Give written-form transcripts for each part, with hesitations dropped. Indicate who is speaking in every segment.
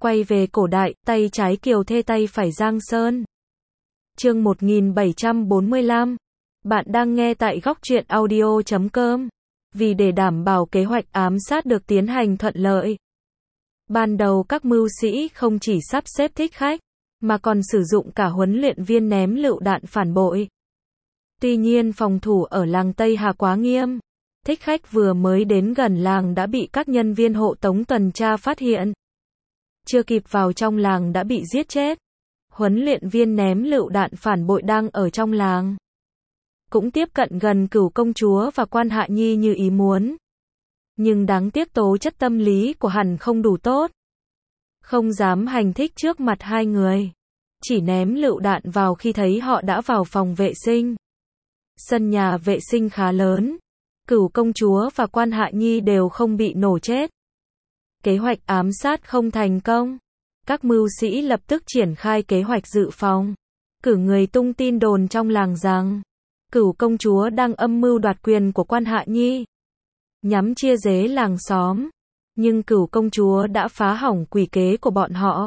Speaker 1: Quay về cổ đại, tay trái Kiều Thê tay phải Giang Sơn. Chương 1745. Bạn đang nghe tại góc truyện audio.com. Vì để đảm bảo kế hoạch ám sát được tiến hành thuận lợi, ban đầu các mưu sĩ không chỉ sắp xếp thích khách, mà còn sử dụng cả huấn luyện viên ném lựu đạn phản bội. Tuy nhiên phòng thủ ở làng Tây Hà quá nghiêm. Thích khách vừa mới đến gần làng đã bị các nhân viên hộ tống tuần tra phát hiện. Chưa kịp vào trong làng đã bị giết chết. Huấn luyện viên ném lựu đạn phản bội đang ở trong làng, cũng tiếp cận gần Cửu công chúa và Quan Hạ Nhi như ý muốn. Nhưng đáng tiếc tố chất tâm lý của hắn không đủ tốt, không dám hành thích trước mặt hai người, chỉ ném lựu đạn vào khi thấy họ đã vào phòng vệ sinh. Sân nhà vệ sinh khá lớn, Cửu công chúa và Quan Hạ Nhi đều không bị nổ chết. Kế hoạch ám sát không thành công. Các mưu sĩ lập tức triển khai kế hoạch dự phòng, cử người tung tin đồn trong làng rằng Cửu công chúa đang âm mưu đoạt quyền của Quan Hạ Nhi, nhắm chia rẽ làng xóm. Nhưng Cửu công chúa đã phá hỏng quỷ kế của bọn họ,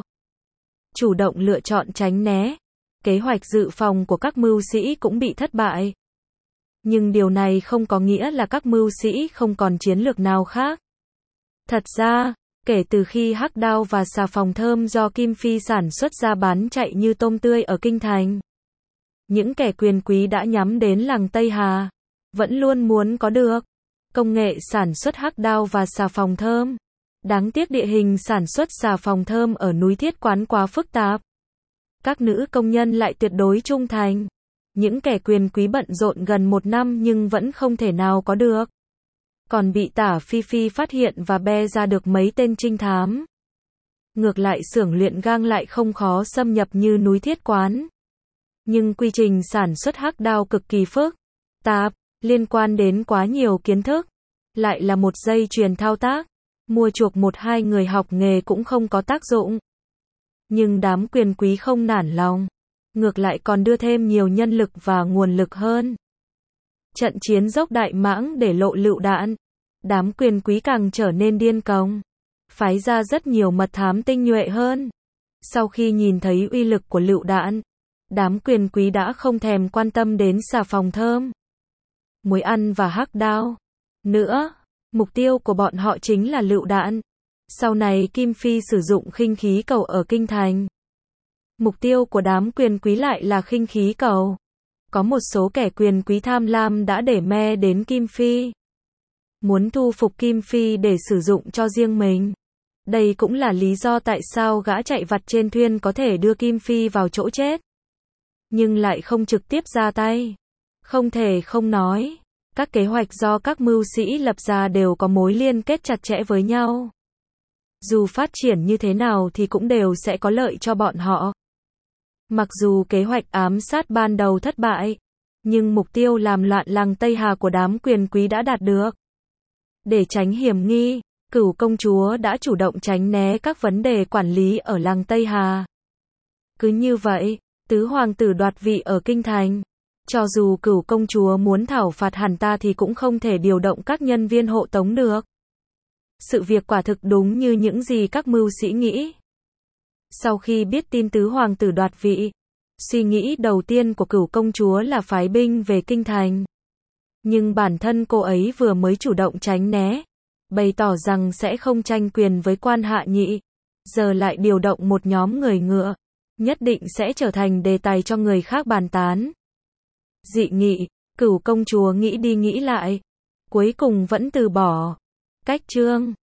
Speaker 1: chủ động lựa chọn tránh né. Kế hoạch dự phòng của các mưu sĩ cũng bị thất bại. Nhưng điều này không có nghĩa là các mưu sĩ không còn chiến lược nào khác. Thật ra, kể từ khi hắc đao và xà phòng thơm do Kim Phi sản xuất ra bán chạy như tôm tươi ở kinh thành, những kẻ quyền quý đã nhắm đến làng Tây Hà, vẫn luôn muốn có được công nghệ sản xuất hắc đao và xà phòng thơm. Đáng tiếc địa hình sản xuất xà phòng thơm ở núi Thiết Quán quá phức tạp. Các nữ công nhân lại tuyệt đối trung thành. Những kẻ quyền quý bận rộn gần 1 năm nhưng vẫn không thể nào có được. Còn bị Tả Phi Phi phát hiện và be ra được mấy tên trinh thám. Ngược lại xưởng luyện gang lại không khó xâm nhập như núi Thiết Quán. Nhưng quy trình sản xuất hắc đao cực kỳ phức tạp, liên quan đến quá nhiều kiến thức. Lại là một dây chuyền thao tác. Mua chuộc 1-2 người học nghề cũng không có tác dụng. Nhưng đám quyền quý không nản lòng. Ngược lại còn đưa thêm nhiều nhân lực và nguồn lực hơn. Trận chiến dốc Đại Mãng để lộ lựu đạn. Đám quyền quý càng trở nên điên cuồng, phái ra rất nhiều mật thám tinh nhuệ hơn. Sau khi nhìn thấy uy lực của lựu đạn, đám quyền quý đã không thèm quan tâm đến xà phòng thơm, muối ăn và hắc đao nữa. Mục tiêu của bọn họ chính là lựu đạn. Sau này Kim Phi sử dụng khinh khí cầu ở kinh thành. Mục tiêu của đám quyền quý lại là khinh khí cầu. Có một số kẻ quyền quý tham lam đã để me đến Kim Phi, muốn thu phục Kim Phi để sử dụng cho riêng mình. Đây cũng là lý do tại sao gã chạy vặt trên thuyền có thể đưa Kim Phi vào chỗ chết, nhưng lại không trực tiếp ra tay. Không thể không nói, các kế hoạch do các mưu sĩ lập ra đều có mối liên kết chặt chẽ với nhau. Dù phát triển như thế nào thì cũng đều sẽ có lợi cho bọn họ. Mặc dù kế hoạch ám sát ban đầu thất bại, nhưng mục tiêu làm loạn làng Tây Hà của đám quyền quý đã đạt được. Để tránh hiểm nghi, Cửu công chúa đã chủ động tránh né các vấn đề quản lý ở làng Tây Hà. Cứ như vậy, tứ hoàng tử đoạt vị ở kinh thành. Cho dù Cửu công chúa muốn thảo phạt hắn ta thì cũng không thể điều động các nhân viên hộ tống được. Sự việc quả thực đúng như những gì các mưu sĩ nghĩ. Sau khi biết tin tứ hoàng tử đoạt vị, suy nghĩ đầu tiên của Cửu công chúa là phái binh về kinh thành. Nhưng bản thân cô ấy vừa mới chủ động tránh né, bày tỏ rằng sẽ không tranh quyền với Quan Hạ Nhị, giờ lại điều động một nhóm người ngựa, nhất định sẽ trở thành đề tài cho người khác bàn tán. Dị nghị, Cửu công chúa nghĩ đi nghĩ lại, cuối cùng vẫn từ bỏ. Cách chương